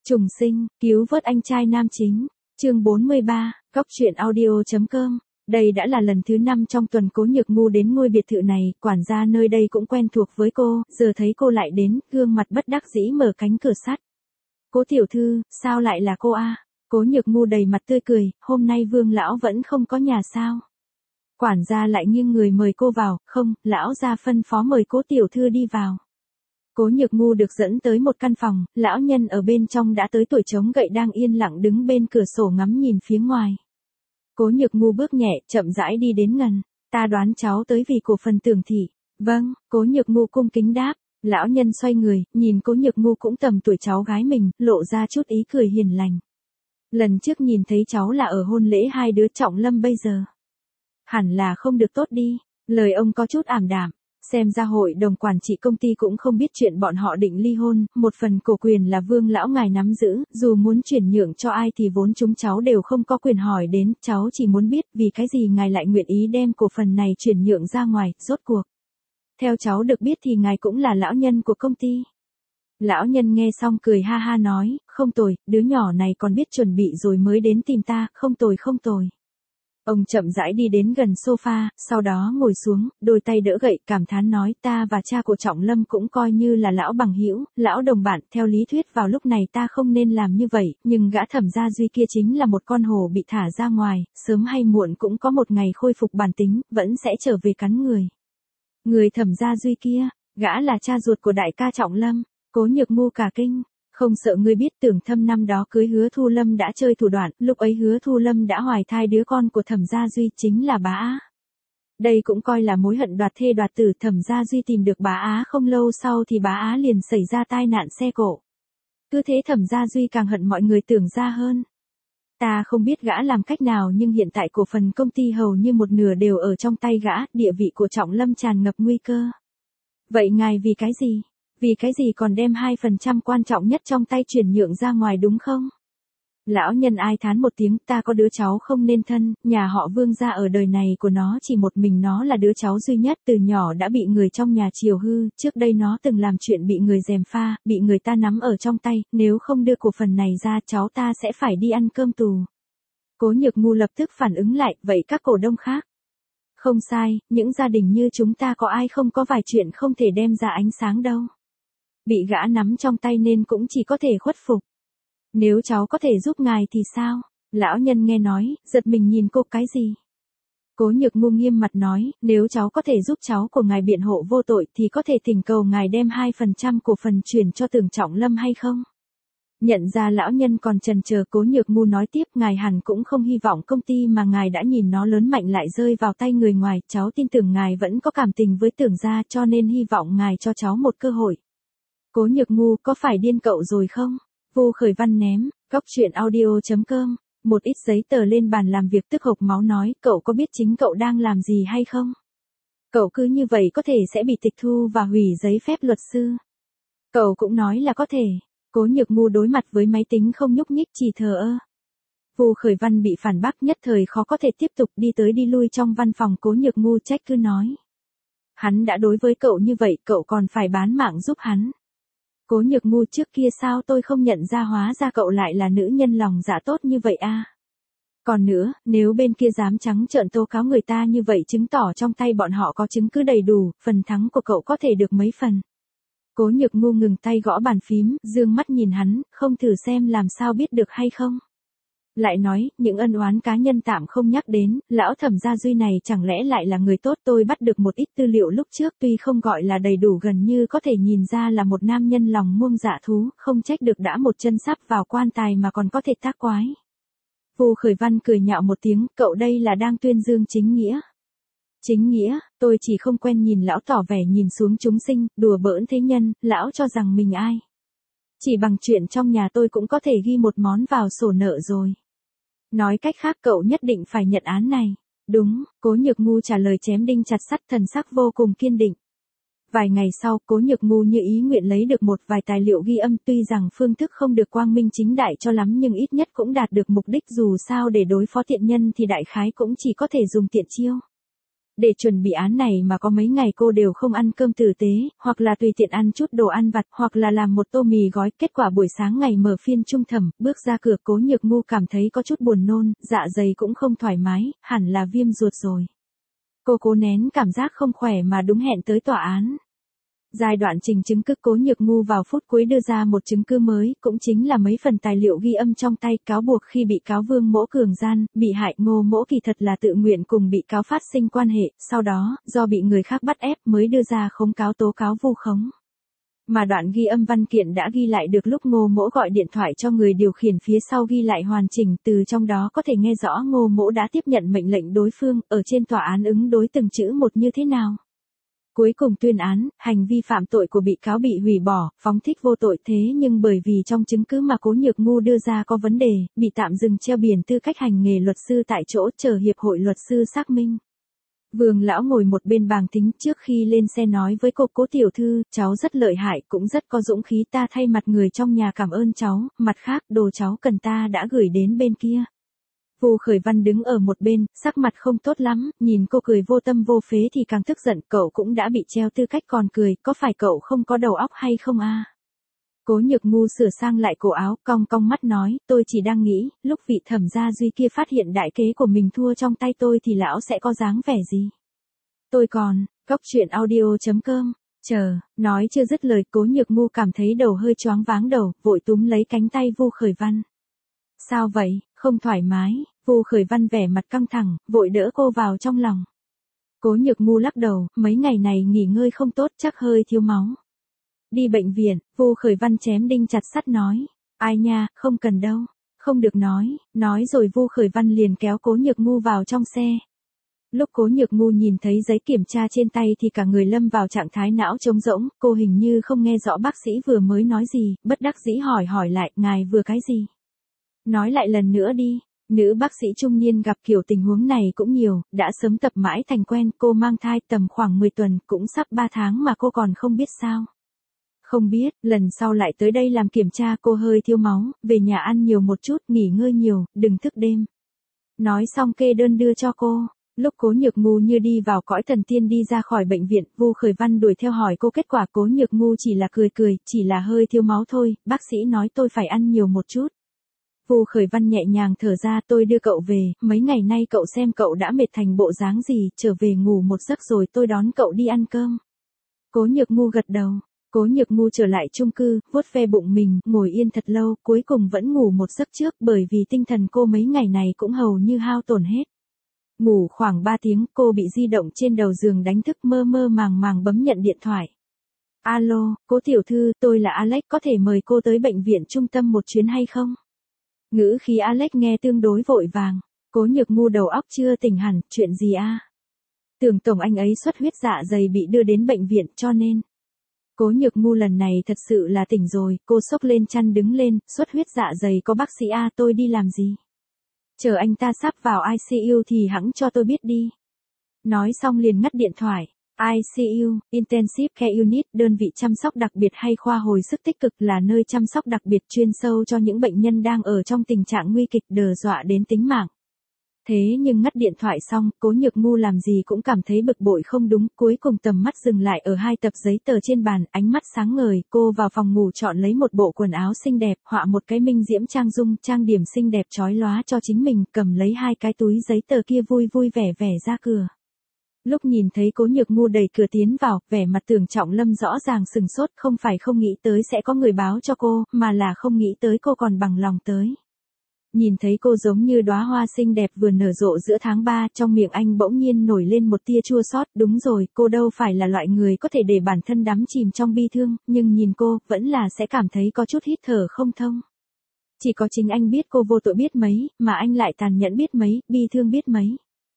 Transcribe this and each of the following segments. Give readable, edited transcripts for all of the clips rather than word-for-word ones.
Trùng sinh, cứu vớt anh trai nam chính. Chương 43, Góc truyện audio.com. Đây đã là lần thứ 5 trong tuần Cố Nhược Ngu đến ngôi biệt thự này, quản gia nơi đây cũng quen thuộc với cô, giờ thấy cô lại đến, gương mặt bất đắc dĩ mở cánh cửa sắt. Cố tiểu thư, sao lại là cô a? Cố Nhược Ngu đầy mặt tươi cười, hôm nay Vương lão vẫn không có nhà sao? Quản gia lại nghiêng người mời cô vào, không, lão gia phân phó mời Cố tiểu thư đi vào. Cố Nhược Ngu được dẫn tới một căn phòng, lão nhân ở bên trong đã tới tuổi chống gậy đang yên lặng đứng bên cửa sổ ngắm nhìn phía ngoài. Cố Nhược Ngu bước nhẹ, chậm rãi đi đến gần. Ta đoán cháu tới vì cổ phần Tưởng thị. Vâng, Cố Nhược Ngu cung kính đáp. Lão nhân xoay người, nhìn Cố Nhược Ngu cũng tầm tuổi cháu gái mình, lộ ra chút ý cười hiền lành. Lần trước nhìn thấy cháu là ở hôn lễ hai đứa Trọng Lâm bây giờ. Hẳn là không được tốt đi. Lời ông có chút ảm đạm. Xem ra hội đồng quản trị công ty cũng không biết chuyện bọn họ định ly hôn, một phần cổ quyền là Vương lão ngài nắm giữ, dù muốn chuyển nhượng cho ai thì vốn chúng cháu đều không có quyền hỏi đến, cháu chỉ muốn biết vì cái gì ngài lại nguyện ý đem cổ phần này chuyển nhượng ra ngoài, rốt cuộc. Theo cháu được biết thì ngài cũng là lão nhân của công ty. Lão nhân nghe xong cười ha ha nói, không tồi, đứa nhỏ này còn biết chuẩn bị rồi mới đến tìm ta, không tồi không tồi. Ông chậm rãi đi đến gần sofa, sau đó ngồi xuống, đôi tay đỡ gậy, cảm thán nói ta và cha của Trọng Lâm cũng coi như là lão bằng hữu, lão đồng bạn, theo lý thuyết vào lúc này ta không nên làm như vậy, nhưng gã Thẩm Gia Duy kia chính là một con hổ bị thả ra ngoài, sớm hay muộn cũng có một ngày khôi phục bản tính, vẫn sẽ trở về cắn người. Người Thẩm Gia Duy kia, gã là cha ruột của đại ca Trọng Lâm. Cố Nhược Ngu cả kinh. Không sợ ngươi biết Tưởng Thâm năm đó cưới Hứa Thu Lâm đã chơi thủ đoạn, lúc ấy Hứa Thu Lâm đã hoài thai đứa con của Thẩm Gia Duy chính là Bá Á. Đây cũng coi là mối hận đoạt thê đoạt tử. Thẩm Gia Duy tìm được Bá Á không lâu sau thì Bá Á liền xảy ra tai nạn xe cộ. Cứ thế Thẩm Gia Duy càng hận mọi người Tưởng gia hơn. Ta không biết gã làm cách nào nhưng hiện tại cổ phần công ty hầu như một nửa đều ở trong tay gã, địa vị của Trọng Lâm tràn ngập nguy cơ. Vậy ngài vì cái gì? Vì cái gì còn đem 2% quan trọng nhất trong tay chuyển nhượng ra ngoài đúng không? Lão nhân ai thán một tiếng, ta có đứa cháu không nên thân, nhà họ Vương gia ở đời này của nó chỉ một mình nó là đứa cháu duy nhất, từ nhỏ đã bị người trong nhà chiều hư, trước đây nó từng làm chuyện bị người gièm pha, bị người ta nắm ở trong tay, nếu không đưa cổ phần này ra cháu ta sẽ phải đi ăn cơm tù. Cố Nhược Ngu lập tức phản ứng lại, vậy các cổ đông khác? Không sai, những gia đình như chúng ta có ai không có vài chuyện không thể đem ra ánh sáng đâu. Bị gã nắm trong tay nên cũng chỉ có thể khuất phục. Nếu cháu có thể giúp ngài thì sao? Lão nhân nghe nói, giật mình nhìn cô cái gì? Cố Nhược Ngu nghiêm mặt nói, nếu cháu có thể giúp cháu của ngài biện hộ vô tội thì có thể thỉnh cầu ngài đem 2% cổ phần chuyển cho Tưởng Trọng Lâm hay không? Nhận ra lão nhân còn chần chờ, Cố Nhược Ngu nói tiếp, ngài hẳn cũng không hy vọng công ty mà ngài đã nhìn nó lớn mạnh lại rơi vào tay người ngoài, cháu tin tưởng ngài vẫn có cảm tình với Tưởng gia cho nên hy vọng ngài cho cháu một cơ hội. Cố Nhược Ngu có phải điên cậu rồi không? Vu Khởi Văn ném, Góc truyện audio.com, một ít giấy tờ lên bàn làm việc tức hộc máu nói, cậu có biết chính cậu đang làm gì hay không? Cậu cứ như vậy có thể sẽ bị tịch thu và hủy giấy phép luật sư. Cậu cũng nói là có thể. Cố Nhược Ngu đối mặt với máy tính không nhúc nhích chỉ thờ ơ. Vu Khởi Văn bị phản bác nhất thời khó có thể tiếp tục đi tới đi lui trong văn phòng. Cố Nhược Ngu trách cứ nói. Hắn đã đối với cậu như vậy cậu còn phải bán mạng giúp hắn. Cố Nhược Ngu trước kia sao tôi không nhận ra hóa ra cậu lại là nữ nhân lòng dạ tốt như vậy a. Còn nữa, nếu bên kia dám trắng trợn tố cáo người ta như vậy chứng tỏ trong tay bọn họ có chứng cứ đầy đủ, phần thắng của cậu có thể được mấy phần. Cố Nhược Ngu ngừng tay gõ bàn phím, dương mắt nhìn hắn, không thử xem làm sao biết được hay không. Lại nói, những ân oán cá nhân tạm không nhắc đến, lão Thẩm Gia Duy này chẳng lẽ lại là người tốt. Tôi bắt được một ít tư liệu lúc trước tuy không gọi là đầy đủ gần như có thể nhìn ra là một nam nhân lòng muông dạ thú, không trách được đã một chân sắp vào quan tài mà còn có thể tác quái. Vu Khởi Văn cười nhạo một tiếng, cậu đây là đang tuyên dương chính nghĩa. Chính nghĩa, tôi chỉ không quen nhìn lão tỏ vẻ nhìn xuống chúng sinh, đùa bỡn thế nhân, lão cho rằng mình ai. Chỉ bằng chuyện trong nhà tôi cũng có thể ghi một món vào sổ nợ rồi. Nói cách khác cậu nhất định phải nhận án này. Đúng, Cố Nhược Ngu trả lời chém đinh chặt sắt, thần sắc vô cùng kiên định. Vài ngày sau, Cố Nhược Ngu như ý nguyện lấy được một vài tài liệu ghi âm, tuy rằng phương thức không được quang minh chính đại cho lắm nhưng ít nhất cũng đạt được mục đích, dù sao để đối phó tiện nhân thì đại khái cũng chỉ có thể dùng tiện chiêu. Để chuẩn bị án này mà có mấy ngày cô đều không ăn cơm tử tế, hoặc là tùy tiện ăn chút đồ ăn vặt, hoặc là làm một tô mì gói. Kết quả buổi sáng ngày mở phiên trung thẩm, bước ra cửa Cố Nhược Ngu cảm thấy có chút buồn nôn, dạ dày cũng không thoải mái, hẳn là viêm ruột rồi. Cô cố nén cảm giác không khỏe mà đúng hẹn tới tòa án. Giai đoạn trình chứng cứ Cố Nhược Ngu vào phút cuối đưa ra một chứng cứ mới, cũng chính là mấy phần tài liệu ghi âm trong tay cáo buộc khi bị cáo Vương Mỗ cường gian, bị hại Ngô Mỗ kỳ thật là tự nguyện cùng bị cáo phát sinh quan hệ, sau đó, do bị người khác bắt ép mới đưa ra khống cáo tố cáo vu khống. Mà đoạn ghi âm văn kiện đã ghi lại được lúc Ngô Mỗ gọi điện thoại cho người điều khiển phía sau ghi lại hoàn chỉnh, từ trong đó có thể nghe rõ Ngô Mỗ đã tiếp nhận mệnh lệnh đối phương, ở trên tòa án ứng đối từng chữ một như thế nào. Cuối cùng tuyên án, hành vi phạm tội của bị cáo bị hủy bỏ, phóng thích vô tội, thế nhưng bởi vì trong chứng cứ mà Cố Nhược Ngu đưa ra có vấn đề, bị tạm dừng treo biển tư cách hành nghề luật sư tại chỗ chờ hiệp hội luật sư xác minh. Vương lão ngồi một bên bàn tính trước khi lên xe nói với cô: Cố tiểu thư, cháu rất lợi hại, cũng rất có dũng khí, ta thay mặt người trong nhà cảm ơn cháu, mặt khác đồ cháu cần ta đã gửi đến bên kia. Vu Khởi Văn đứng ở một bên, sắc mặt không tốt lắm, nhìn cô cười vô tâm vô phế thì càng tức giận, cậu cũng đã bị treo tư cách còn cười, có phải cậu không có đầu óc hay không a? Cố Nhược Ngu sửa sang lại cổ áo, cong cong mắt nói, tôi chỉ đang nghĩ, lúc vị thẩm gia Duy kia phát hiện đại kế của mình thua trong tay tôi thì lão sẽ có dáng vẻ gì? Tôi còn, goctruyện.audio.com, nói chưa dứt lời Cố Nhược Ngu cảm thấy đầu hơi choáng váng đầu, vội túm lấy cánh tay Vu Khởi Văn. Sao vậy, không thoải mái? Vu Khởi Văn vẻ mặt căng thẳng, vội đỡ cô vào trong lòng. Cố Nhược Ngu lắc đầu, mấy ngày này nghỉ ngơi không tốt, chắc hơi thiếu máu. Đi bệnh viện, Vu Khởi Văn chém đinh chặt sắt nói. Ai nha, không cần đâu. Không được nói rồi Vu Khởi Văn liền kéo Cố Nhược Ngu vào trong xe. Lúc Cố Nhược Ngu nhìn thấy giấy kiểm tra trên tay thì cả người lâm vào trạng thái não trống rỗng, cô hình như không nghe rõ bác sĩ vừa mới nói gì, bất đắc dĩ hỏi lại, ngài vừa cái gì? Nói lại lần nữa đi. Nữ bác sĩ trung niên gặp kiểu tình huống này cũng nhiều, đã sớm tập mãi thành quen, cô mang thai tầm khoảng 10 tuần, cũng sắp 3 tháng mà cô còn không biết sao. Không biết, lần sau lại tới đây làm kiểm tra, cô hơi thiếu máu, về nhà ăn nhiều một chút, nghỉ ngơi nhiều, đừng thức đêm. Nói xong kê đơn đưa cho cô. Lúc Cố Nhược Ngu như đi vào cõi thần tiên đi ra khỏi bệnh viện, Vu Khởi Văn đuổi theo hỏi cô kết quả. Cố Nhược Ngu chỉ là cười, chỉ là hơi thiếu máu thôi, bác sĩ nói tôi phải ăn nhiều một chút. Vu Khởi Văn nhẹ nhàng thở ra, tôi đưa cậu về, mấy ngày nay cậu xem cậu đã mệt thành bộ dáng gì, trở về ngủ một giấc rồi tôi đón cậu đi ăn cơm. Cố Nhược Ngu gật đầu. Cố Nhược Ngu trở lại chung cư, vuốt ve bụng mình, ngồi yên thật lâu, cuối cùng vẫn ngủ một giấc trước bởi vì tinh thần cô mấy ngày này cũng hầu như hao tổn hết. Ngủ khoảng 3 tiếng, cô bị di động trên đầu giường đánh thức, mơ mơ màng màng bấm nhận điện thoại. Alo, Cố tiểu thư, tôi là Alex, có thể mời cô tới bệnh viện trung tâm một chuyến hay không? Ngữ khí Alex nghe tương đối vội vàng. Cố Nhược Ngu đầu óc chưa tỉnh hẳn, chuyện gì a? Tưởng tổng anh ấy xuất huyết dạ dày bị đưa đến bệnh viện cho nên. Cố Nhược Ngu lần này thật sự là tỉnh rồi, cô xốc lên chăn đứng lên, xuất huyết dạ dày có bác sĩ a, tôi đi làm gì? Chờ anh ta sắp vào ICU thì hẵng cho tôi biết đi. Nói xong liền ngắt điện thoại. ICU, Intensive Care Unit, đơn vị chăm sóc đặc biệt hay khoa hồi sức tích cực, là nơi chăm sóc đặc biệt chuyên sâu cho những bệnh nhân đang ở trong tình trạng nguy kịch đe dọa đến tính mạng. Thế nhưng ngắt điện thoại xong, Cố Nhược Ngu làm gì cũng cảm thấy bực bội không đúng, cuối cùng tầm mắt dừng lại ở 2 tập giấy tờ trên bàn, ánh mắt sáng ngời, cô vào phòng ngủ chọn lấy một bộ quần áo xinh đẹp, họa một cái minh diễm trang dung, trang điểm xinh đẹp chói lóa cho chính mình, cầm lấy 2 cái túi giấy tờ kia vui vui vẻ vẻ ra cửa. Lúc nhìn thấy Cố Nhược Ngu đẩy cửa tiến vào, vẻ mặt Tưởng Trọng Lâm rõ ràng sừng sốt, không phải không nghĩ tới sẽ có người báo cho cô, mà là không nghĩ tới cô còn bằng lòng tới. Nhìn thấy cô giống như đóa hoa xinh đẹp vừa nở rộ giữa tháng 3, trong miệng anh bỗng nhiên nổi lên một tia chua xót, đúng rồi, cô đâu phải là loại người có thể để bản thân đắm chìm trong bi thương, nhưng nhìn cô, vẫn là sẽ cảm thấy có chút hít thở không thông. Chỉ có chính anh biết cô vô tội biết mấy, mà anh lại tàn nhẫn biết mấy, bi thương biết mấy.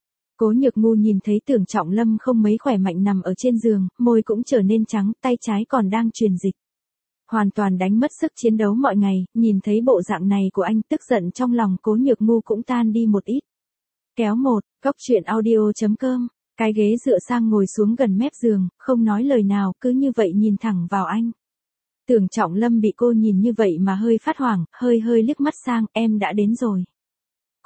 Cố Nhược Ngu nhìn thấy Tưởng Trọng Lâm không mấy khỏe mạnh nằm ở trên giường, môi cũng trở nên trắng, tay trái còn đang truyền dịch. Hoàn toàn đánh mất sức chiến đấu mọi ngày, nhìn thấy bộ dạng này của anh, tức giận trong lòng Cố Nhược Ngu cũng tan đi một ít. Kéo một, goctruyện.audio.com, cái ghế dựa sang ngồi xuống gần mép giường, không nói lời nào, cứ như vậy nhìn thẳng vào anh. Tưởng Trọng Lâm bị cô nhìn như vậy mà hơi phát hoảng, hơi liếc mắt sang, em đã đến rồi.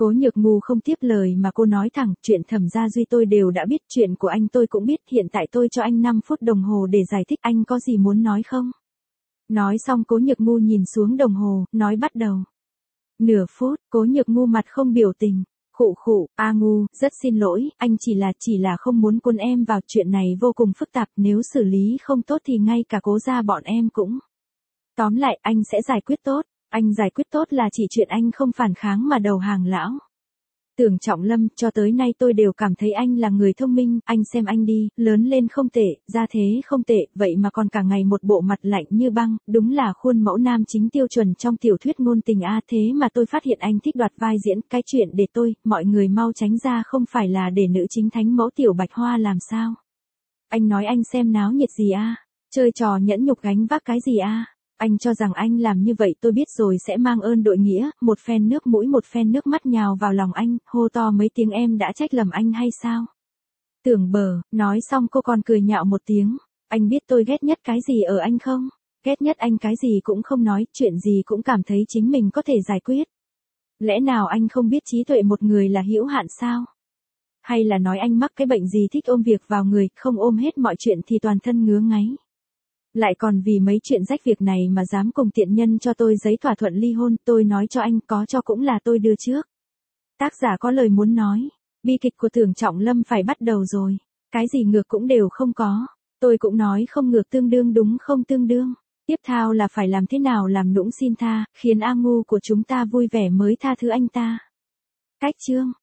Cố Nhược Ngu không tiếp lời mà cô nói thẳng, chuyện Thẩm Gia Duy tôi đều đã biết, chuyện của anh tôi cũng biết, hiện tại tôi cho anh 5 phút đồng hồ để giải thích, anh có gì muốn nói không? Nói xong Cố Nhược Ngu nhìn xuống đồng hồ, nói bắt đầu. Nửa phút, Cố Nhược Ngu mặt không biểu tình. Khụ khụ, A Ngu, rất xin lỗi, anh chỉ là không muốn cuốn em vào, chuyện này vô cùng phức tạp, nếu xử lý không tốt thì ngay cả Cố gia bọn em cũng. Tóm lại, anh sẽ giải quyết tốt, anh giải quyết tốt là chỉ chuyện anh không phản kháng mà đầu hàng lão. Tưởng Trọng Lâm, cho tới nay tôi đều cảm thấy anh là người thông minh, anh xem anh đi, lớn lên không tệ, ra thế không tệ, vậy mà còn cả ngày một bộ mặt lạnh như băng, đúng là khuôn mẫu nam chính tiêu chuẩn trong tiểu thuyết ngôn tình a, thế mà tôi phát hiện anh thích đoạt vai diễn, cái chuyện để tôi, mọi người mau tránh ra, không phải là để nữ chính thánh mẫu Tiểu Bạch Hoa làm sao? Anh nói anh xem náo nhiệt gì a? Chơi trò nhẫn nhục gánh vác cái gì a? Anh cho rằng anh làm như vậy tôi biết rồi sẽ mang ơn đội nghĩa, một phen nước mũi một phen nước mắt nhào vào lòng anh, hô to mấy tiếng em đã trách lầm anh hay sao? Tưởng Bờ, nói xong cô còn cười nhạo một tiếng, anh biết tôi ghét nhất cái gì ở anh không? Ghét nhất anh cái gì cũng không nói, chuyện gì cũng cảm thấy chính mình có thể giải quyết. Lẽ nào anh không biết trí tuệ một người là hữu hạn sao? Hay là nói anh mắc cái bệnh gì thích ôm việc vào người, không ôm hết mọi chuyện thì toàn thân ngứa ngáy? Lại còn vì mấy chuyện rách việc này mà dám cùng tiện nhân cho tôi giấy thỏa thuận ly hôn, tôi nói cho anh, có cho cũng là tôi đưa trước. Tác giả có lời muốn nói, bi kịch của Tưởng Trọng Lâm phải bắt đầu rồi, cái gì ngược cũng đều không có, tôi cũng nói không ngược tương đương đúng không tương đương, tiếp theo là phải làm thế nào làm nũng xin tha, khiến A Ngu của chúng ta vui vẻ mới tha thứ anh ta. Cách chương